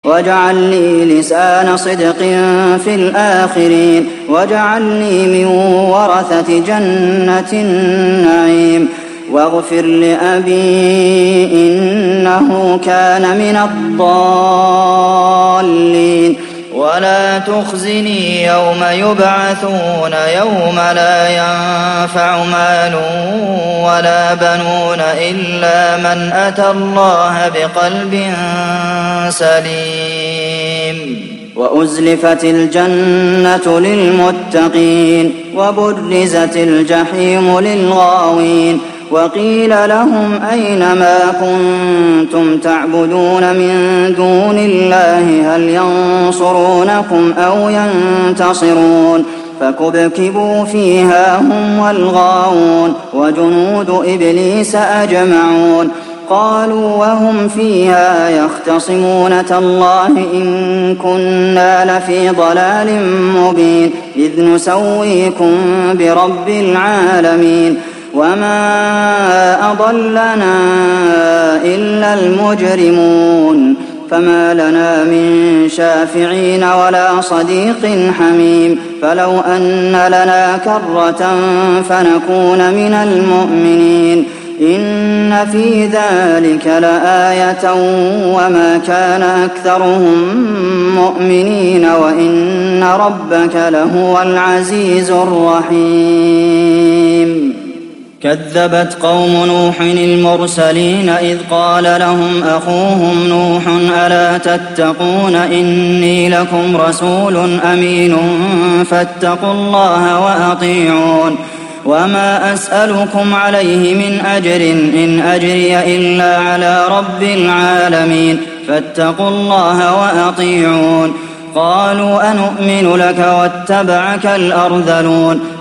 واجعل لي لسان صدق في الآخرين واجعلني من ورثة جنة النعيم واغفر لأبي إنه كان من الضالين ولا تخزني يوم يبعثون يوم لا ينفع مال ولا بنون إلا من أتى الله بقلب سليم وأزلفت الجنة للمتقين وبرزت الجحيم للغاوين وقيل لهم أين ما كنتم تعبدون من دون الله هل ينصرونكم أو ينتصرون فكبكبوا فيها هم والغاوون وجنود إبليس أجمعون قالوا وهم فيها يختصمون تالله إن كنا لفي ضلال مبين إذ نسويكم برب العالمين وما أضلنا إلا المجرمون فما لنا من شافعين ولا صديق حميم فلو أن لنا كرة فنكون من المؤمنين إن في ذلك لآية وما كان أكثرهم مؤمنين وإن ربك لهو العزيز الرحيم كذبت قوم نوح المرسلين إذ قال لهم أخوهم نوح ألا تتقون إني لكم رسول أمين فاتقوا الله وأطيعون وما أسألكم عليه من أجر إن أجري إلا على رب العالمين فاتقوا الله وأطيعون قالوا أنؤمن لك واتبعك الأرذلون